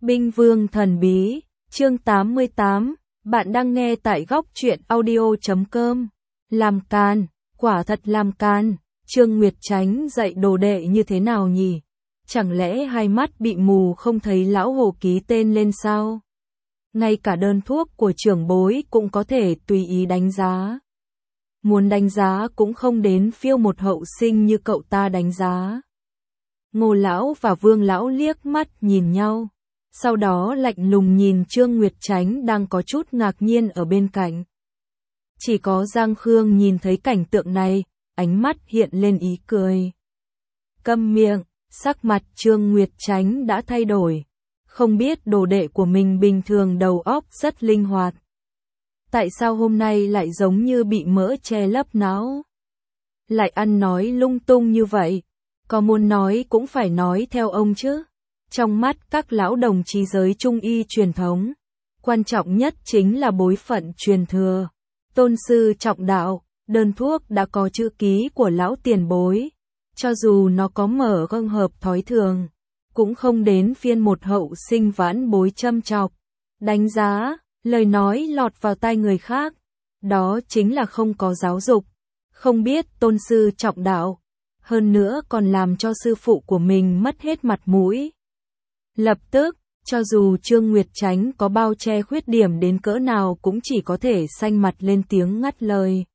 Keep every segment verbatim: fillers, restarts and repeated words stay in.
Binh Vương Thần Bí, chương tám mươi tám, bạn đang nghe tại góc truyện audio chấm com. Làm can, quả thật làm can, Trương Nguyệt Chánh dạy đồ đệ như thế nào nhỉ? Chẳng lẽ hai mắt bị mù không thấy lão hồ ký tên lên sao? Ngay cả đơn thuốc của trưởng bối cũng có thể tùy ý đánh giá. Muốn đánh giá cũng không đến phiêu một hậu sinh như cậu ta đánh giá. Ngô lão và Vương lão liếc mắt nhìn nhau, sau đó lạnh lùng nhìn Trương Nguyệt Chánh đang có chút ngạc nhiên ở bên cạnh. Chỉ có Giang Khương nhìn thấy cảnh tượng này, ánh mắt hiện lên ý cười. Câm miệng, sắc mặt Trương Nguyệt Chánh đã thay đổi. Không biết đồ đệ của mình bình thường đầu óc rất linh hoạt. Tại sao hôm nay lại giống như bị mỡ che lấp não? Lại ăn nói lung tung như vậy. Có muốn nói cũng phải nói theo ông chứ. Trong mắt các lão đồng chí giới trung y truyền thống, quan trọng nhất chính là bối phận truyền thừa. Tôn sư trọng đạo, đơn thuốc đã có chữ ký của lão tiền bối. Cho dù nó có mở gương hợp thói thường, cũng không đến phiên một hậu sinh vãn bối châm chọc, đánh giá, lời nói lọt vào tai người khác. Đó chính là không có giáo dục, không biết tôn sư trọng đạo, hơn nữa còn làm cho sư phụ của mình mất hết mặt mũi. Lập tức, cho dù Trương Nguyệt Chánh có bao che khuyết điểm đến cỡ nào cũng chỉ có thể xanh mặt lên tiếng ngắt lời.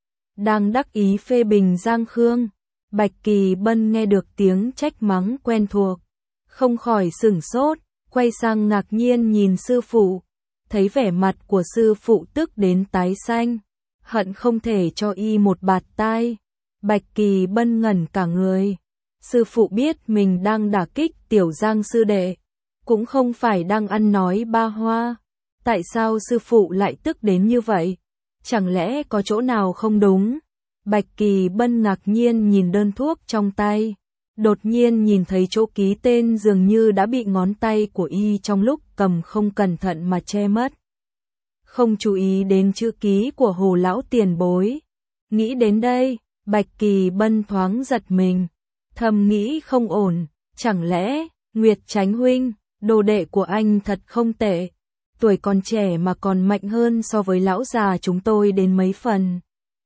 Đang đắc ý phê bình Giang Khương, Bạch Kỳ Bân nghe được tiếng trách mắng quen thuộc, không khỏi sửng sốt, quay sang ngạc nhiên nhìn sư phụ, thấy vẻ mặt của sư phụ tức đến tái xanh, hận không thể cho y một bạt tai. Bạch Kỳ Bân ngẩn cả người. Sư phụ biết mình đang đả kích tiểu Giang sư đệ, cũng không phải đang ăn nói ba hoa. Tại sao sư phụ lại tức đến như vậy? Chẳng lẽ có chỗ nào không đúng? Bạch Kỳ Bân ngạc nhiên nhìn đơn thuốc trong tay, đột nhiên nhìn thấy chỗ ký tên dường như đã bị ngón tay của y trong lúc cầm không cẩn thận mà che mất. Không chú ý đến chữ ký của Hồ lão tiền bối. Nghĩ đến đây, Bạch Kỳ Bân thoáng giật mình, thầm nghĩ không ổn, chẳng lẽ, Nguyệt Chánh huynh, đồ đệ của anh thật không tệ, tuổi còn trẻ mà còn mạnh hơn so với lão già chúng tôi đến mấy phần.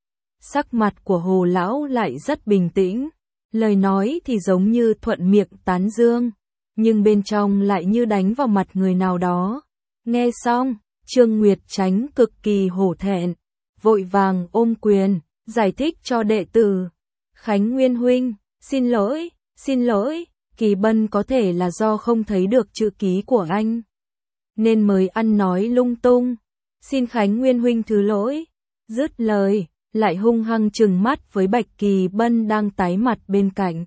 Sắc mặt của Hồ lão lại rất bình tĩnh, lời nói thì giống như thuận miệng tán dương, nhưng bên trong lại như đánh vào mặt người nào đó. Nghe xong, Trương Nguyệt Chánh cực kỳ hổ thẹn, vội vàng ôm quyền, giải thích cho đệ tử. Khánh Nguyên huynh, xin lỗi, xin lỗi, Kỳ Bân có thể là do không thấy được chữ ký của anh, nên mới ăn nói lung tung. Xin Khánh Nguyên huynh thứ lỗi. Dứt lời, lại hung hăng trừng mắt với Bạch Kỳ Bân đang tái mặt bên cạnh.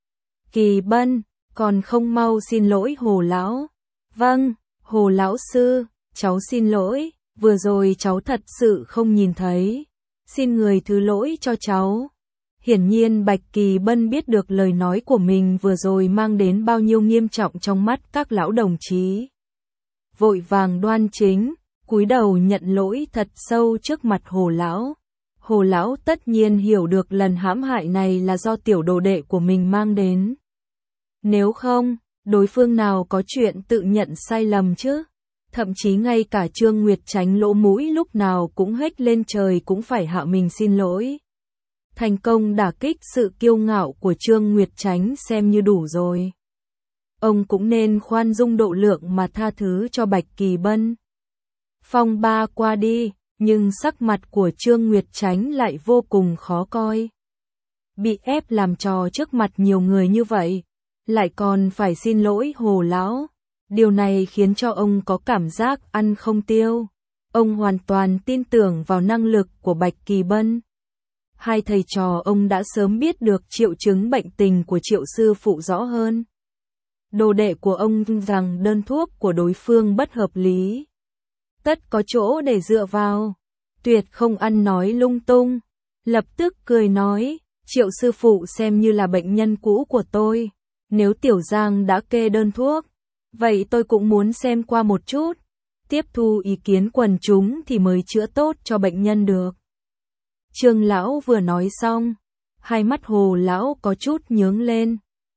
Kỳ Bân, còn không mau xin lỗi Hồ lão. Vâng, Hồ lão sư, cháu xin lỗi, vừa rồi cháu thật sự không nhìn thấy. Xin người thứ lỗi cho cháu. Hiển nhiên Bạch Kỳ Bân biết được lời nói của mình vừa rồi mang đến bao nhiêu nghiêm trọng trong mắt các lão đồng chí. Vội vàng đoan chính, cúi đầu nhận lỗi thật sâu trước mặt Hồ lão. Hồ lão tất nhiên hiểu được lần hãm hại này là do tiểu đồ đệ của mình mang đến. Nếu không, đối phương nào có chuyện tự nhận sai lầm chứ? Thậm chí ngay cả Trương Nguyệt Chánh lỗ mũi lúc nào cũng hếch lên trời cũng phải hạ mình xin lỗi. Thành công đả kích sự kiêu ngạo của Trương Nguyệt Chánh xem như đủ rồi. Ông cũng nên khoan dung độ lượng mà tha thứ cho Bạch Kỳ Bân. Phong ba qua đi, nhưng sắc mặt của Trương Nguyệt Chánh lại vô cùng khó coi. Bị ép làm trò trước mặt nhiều người như vậy, lại còn phải xin lỗi Hồ lão. Điều này khiến cho ông có cảm giác ăn không tiêu. Ông hoàn toàn tin tưởng vào năng lực của Bạch Kỳ Bân. Hai thầy trò ông đã sớm biết được triệu chứng bệnh tình của Triệu sư phụ rõ hơn. Đồ đệ của ông tin rằng đơn thuốc của đối phương bất hợp lý. Tất có chỗ để dựa vào. Tuyệt không ăn nói lung tung. Lập tức cười nói, Triệu sư phụ xem như là bệnh nhân cũ của tôi. Nếu Tiểu Giang đã kê đơn thuốc, vậy tôi cũng muốn xem qua một chút, tiếp thu ý kiến quần chúng thì mới chữa tốt cho bệnh nhân được. Trương lão vừa nói xong, hai mắt Hồ lão có chút nhướng lên,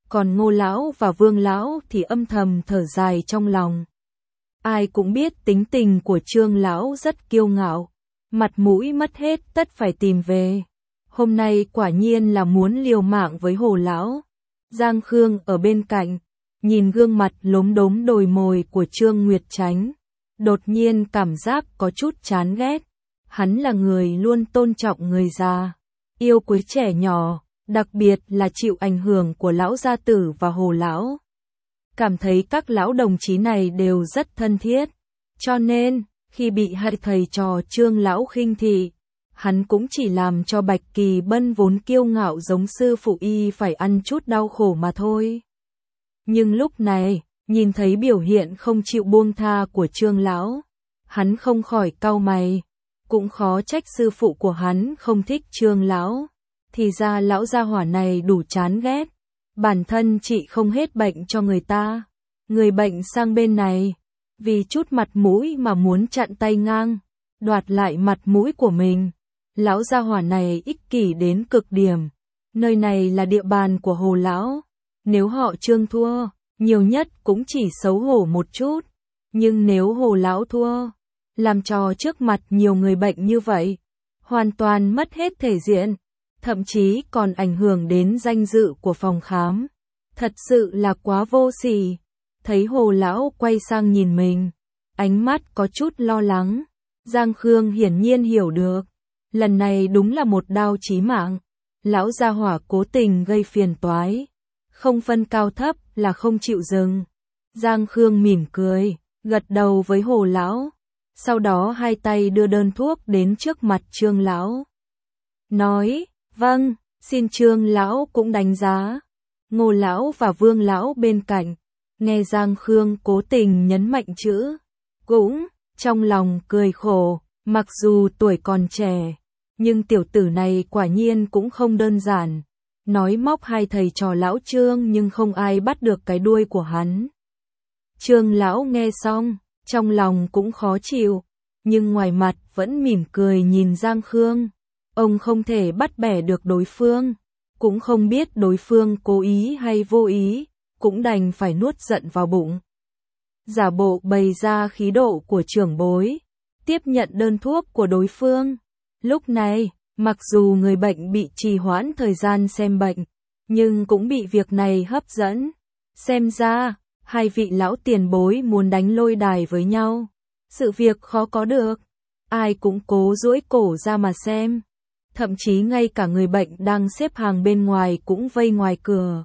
còn Ngô lão và Vương lão thì âm thầm thở dài trong lòng. Ai cũng biết tính tình của Trương lão rất kiêu ngạo, mặt mũi mất hết tất phải tìm về. Hôm nay quả nhiên là muốn liều mạng với Hồ lão. Giang Khương ở bên cạnh, nhìn gương mặt lốm đốm đồi mồi của Trương Nguyệt Chánh, đột nhiên cảm giác có chút chán ghét. Hắn là người luôn tôn trọng người già, yêu quý trẻ nhỏ, đặc biệt là chịu ảnh hưởng của lão gia tử và Hồ lão. Cảm thấy các lão đồng chí này đều rất thân thiết, cho nên, khi bị hai thầy trò Trương lão khinh thị, hắn cũng chỉ làm cho Bạch Kỳ Bân vốn kiêu ngạo giống sư phụ y phải ăn chút đau khổ mà thôi. Nhưng lúc này, nhìn thấy biểu hiện không chịu buông tha của Trương lão, hắn không khỏi cau mày, cũng khó trách sư phụ của hắn không thích Trương lão, thì ra lão gia hỏa này đủ chán ghét, bản thân trị không hết bệnh cho người ta, người bệnh sang bên này, vì chút mặt mũi mà muốn chặn tay ngang, đoạt lại mặt mũi của mình. Lão gia hỏa này ích kỷ đến cực điểm, nơi này là địa bàn của Hồ lão, nếu họ Trương thua, nhiều nhất cũng chỉ xấu hổ một chút, nhưng nếu Hồ lão thua, làm trò trước mặt nhiều người bệnh như vậy, hoàn toàn mất hết thể diện, thậm chí còn ảnh hưởng đến danh dự của phòng khám. Thật sự là quá vô sỉ. Thấy Hồ lão quay sang nhìn mình, ánh mắt có chút lo lắng, Giang Khương hiển nhiên hiểu được, lần này đúng là một đao chí mạng. Lão gia hỏa cố tình gây phiền toái, không phân cao thấp là không chịu dừng. Giang Khương mỉm cười, gật đầu với Hồ lão, sau đó hai tay đưa đơn thuốc đến trước mặt Trương lão. Nói, vâng, xin Trương lão cũng đánh giá. Ngô lão và Vương lão bên cạnh, nghe Giang Khương cố tình nhấn mạnh chữ, cũng, trong lòng cười khổ, mặc dù tuổi còn trẻ, nhưng tiểu tử này quả nhiên cũng không đơn giản. Nói móc hai thầy trò lão Trương nhưng không ai bắt được cái đuôi của hắn. Trương lão nghe xong, trong lòng cũng khó chịu, nhưng ngoài mặt vẫn mỉm cười nhìn Giang Khương. Ông không thể bắt bẻ được đối phương, cũng không biết đối phương cố ý hay vô ý, cũng đành phải nuốt giận vào bụng. Giả bộ bày ra khí độ của trưởng bối, tiếp nhận đơn thuốc của đối phương. Lúc này, mặc dù người bệnh bị trì hoãn thời gian xem bệnh, nhưng cũng bị việc này hấp dẫn. Xem ra, hai vị lão tiền bối muốn đánh lôi đài với nhau. Sự việc khó có được, ai cũng cố duỗi cổ ra mà xem. Thậm chí ngay cả người bệnh đang xếp hàng bên ngoài cũng vây ngoài cửa.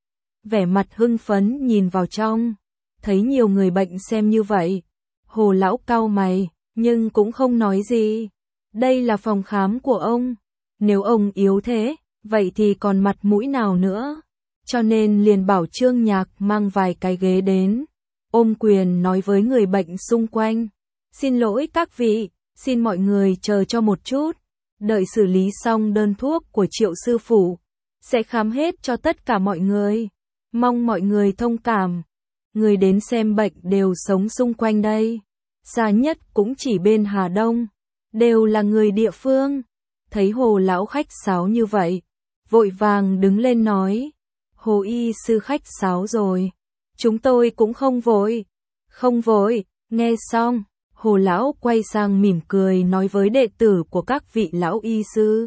Vẻ mặt hưng phấn nhìn vào trong, thấy nhiều người bệnh xem như vậy. Hồ lão cau mày, nhưng cũng không nói gì. Đây là phòng khám của ông, nếu ông yếu thế, vậy thì còn mặt mũi nào nữa. Cho nên liền bảo Trương Nhạc mang vài cái ghế đến, ôm quyền nói với người bệnh xung quanh. Xin lỗi các vị, xin mọi người chờ cho một chút. Đợi xử lý xong đơn thuốc của Triệu sư phụ, sẽ khám hết cho tất cả mọi người. Mong mọi người thông cảm. Người đến xem bệnh đều sống xung quanh đây. Xa nhất cũng chỉ bên Hà Đông. Đều là người địa phương. Thấy Hồ lão khách sáo như vậy, vội vàng đứng lên nói. Hồ y sư khách sáo rồi. Chúng tôi cũng không vội. Không vội, nghe xong. Hồ lão quay sang mỉm cười nói với đệ tử của các vị lão y sư.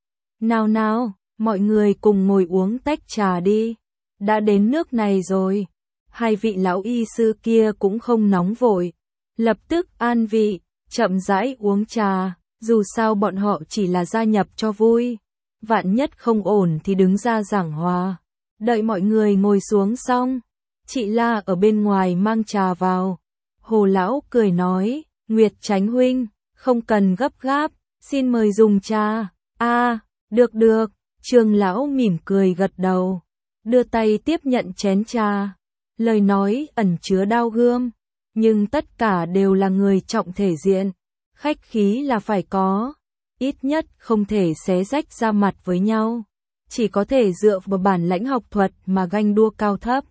Nào nào, mọi người cùng ngồi uống tách trà đi. Đã đến nước này rồi. Hai vị lão y sư kia cũng không nóng vội. Lập tức an vị, chậm rãi uống trà. Dù sao bọn họ chỉ là gia nhập cho vui. Vạn nhất không ổn thì đứng ra giảng hòa. Đợi mọi người ngồi xuống xong, chị La ở bên ngoài mang trà vào. Hồ lão cười nói, Nguyệt Chánh huynh, không cần gấp gáp, xin mời dùng trà. A, à, được được, Trương lão mỉm cười gật đầu, đưa tay tiếp nhận chén trà. Lời nói ẩn chứa đao gươm, nhưng tất cả đều là người trọng thể diện, khách khí là phải có, ít nhất không thể xé rách ra mặt với nhau, chỉ có thể dựa vào bản lãnh học thuật mà ganh đua cao thấp.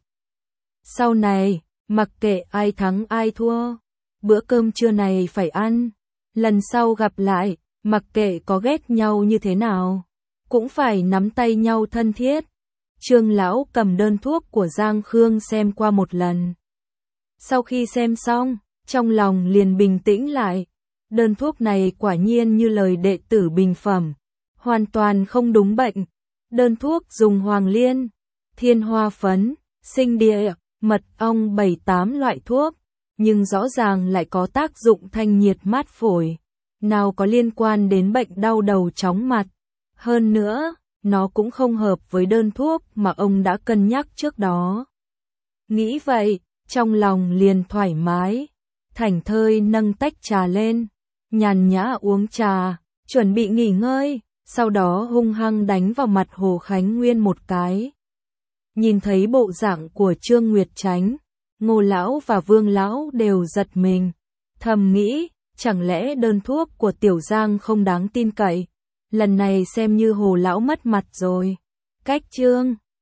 Sau này, mặc kệ ai thắng ai thua, bữa cơm trưa này phải ăn, lần sau gặp lại, mặc kệ có ghét nhau như thế nào, cũng phải nắm tay nhau thân thiết. Trương lão cầm đơn thuốc của Giang Khương xem qua một lần. Sau khi xem xong, trong lòng liền bình tĩnh lại. Đơn thuốc này quả nhiên như lời đệ tử bình phẩm, hoàn toàn không đúng bệnh. Đơn thuốc dùng hoàng liên, thiên hoa phấn, sinh địa, mật ong bảy tám loại thuốc, nhưng rõ ràng lại có tác dụng thanh nhiệt mát phổi, nào có liên quan đến bệnh đau đầu chóng mặt. Hơn nữa, nó cũng không hợp với đơn thuốc mà ông đã cân nhắc trước đó. Nghĩ vậy, trong lòng liền thoải mái, thảnh thơi nâng tách trà lên, nhàn nhã uống trà, chuẩn bị nghỉ ngơi, sau đó hung hăng đánh vào mặt Hồ Khánh Nguyên một cái. Nhìn thấy bộ dạng của Trương Nguyệt Chánh, Ngô lão và Vương lão đều giật mình, thầm nghĩ, chẳng lẽ đơn thuốc của Tiểu Giang không đáng tin cậy, lần này xem như Hồ lão mất mặt rồi. Cách Trương